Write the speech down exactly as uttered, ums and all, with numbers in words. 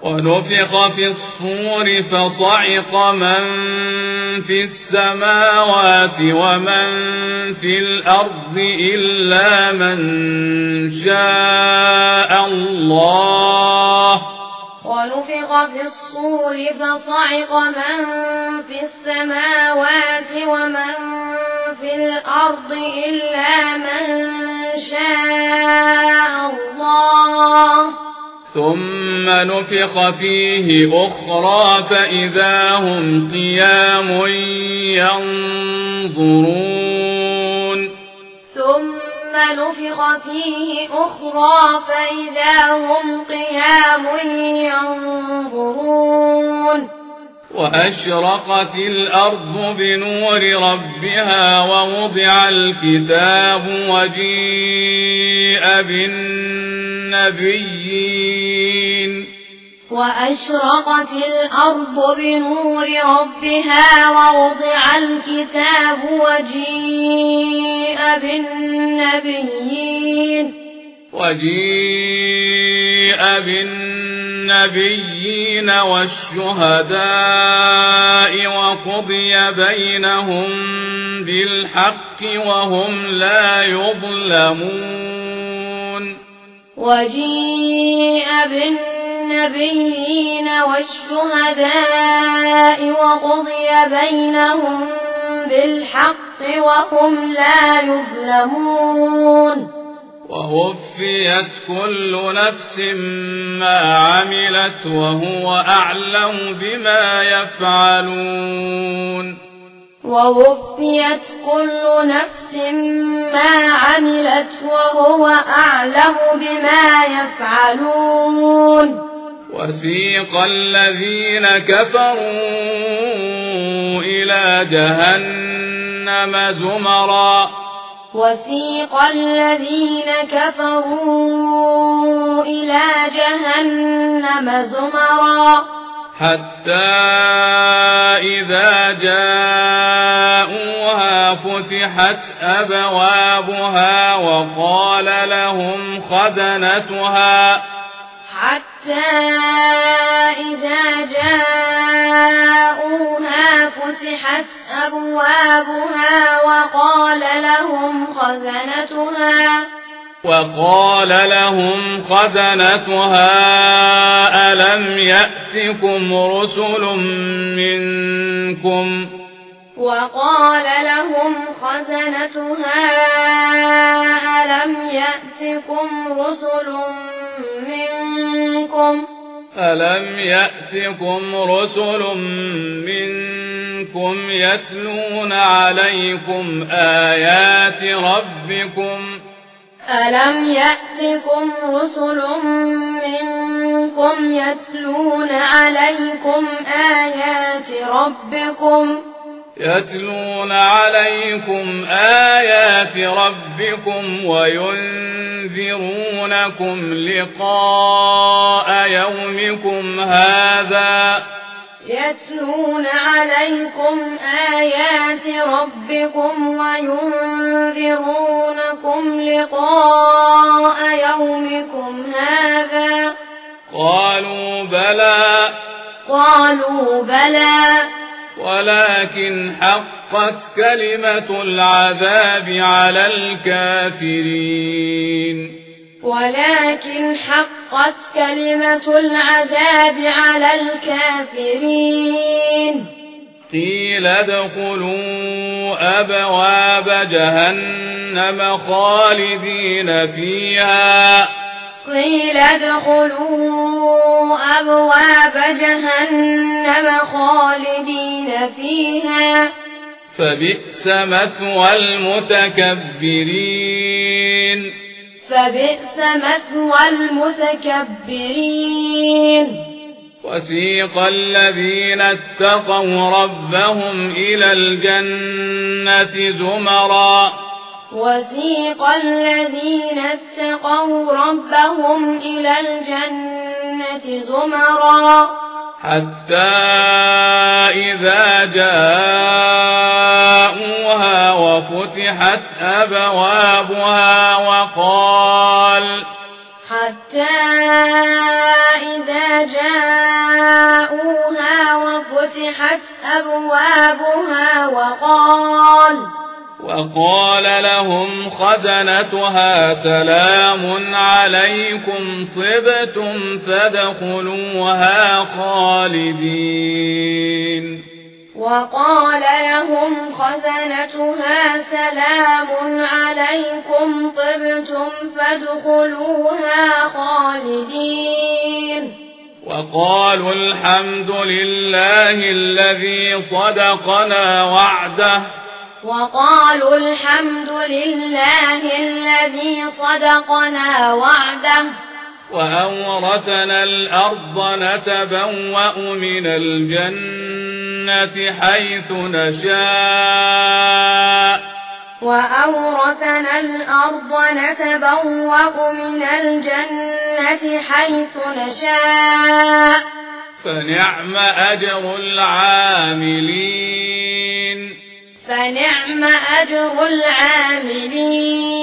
ونفخ في الصور فصعق من في السماوات ومن في الأرض إلا من شاء الله ونفخ في الصور فصعق من في السماوات ومن في الأرض إلا من شاء الله ثم نفخ فيه أخرى فإذا هم قيام ينظرون ثم نفخ فيه أخرى فإذا هم قيام ينظرون وأشرقت الأرض بنور ربها ووضع الكتاب وجيء بالنبيين وأشرقت الأرض بنور ربها ووضع الكتاب وجيء بالنبيين وجيء بالنبيين والشهداء وقضي بينهم بالحق وهم لا يظلمون وجيء بالنبيين والشهداء وقضي بينهم بالحق وهم لا يظلمون ووفيت كل نفس ما عملت وهو أعلم بما يفعلون ووفيت كل نفس ما عملت وهو أعلم بما يفعلون وسيق الذين كفروا إلى جهنم زمرا وسيق الذين كفروا إلى جهنم زمرا حتى إذا جاءوها فتحت أبوابها وقال لهم خزنتها حتى إذا جاءوها فتحت أبوابها وقال لهم خزنتها وقال لهم خزنتها ألم يأتكم رسل منكم وقال لهم خزنتها ألم يأتكم رسل منكم ألم يأتكم رسل منكم يتلون عليكم آيات ربكم ألم يأتكم رسل منكم يتلون عليكم آيات ربكم يتلون عليكم آيات ربكم وينذرونكم لقاء يومكم هذا يتلون عليكم آيات ربكم وينذرونكم لقاء يومكم هذا قالوا بلى قالوا بلى ولكن حقت كلمة العذاب على الكافرين ولكن حقت كلمة العذاب على الكافرين قيل ادخلوا أبواب جهنم خالدين فيها قيل ادخلوا أبواب جهنم خالدين فيها فبئس مثوى المتكبرين فبئس مثوى المتكبرين وسيق الذين اتقوا ربهم إلى الجنة زمرا وسيق الذين اتقوا ربهم إلى الجنة زمرا حتى إذا جاءوها وفتحت أبوابها وقال حتى إذا جاءوها وفتحت أبوابها وقال وقال لهم خزنتها سلام عليكم طبتم فادخلوها خالدين وقال لهم خزنتها سلام عليكم طبتم فادخلوها خالدين وقالوا الحمد لله الذي صدقنا وعده وقالوا الحمد لله الذي صدقنا وعده وأورثنا الأرض نتبوأ من الجنة حيث نشاء وأورثنا الأرض نتبوأ من الجنة حيث نشاء فنعم أجر العاملين فنعم أجر العاملين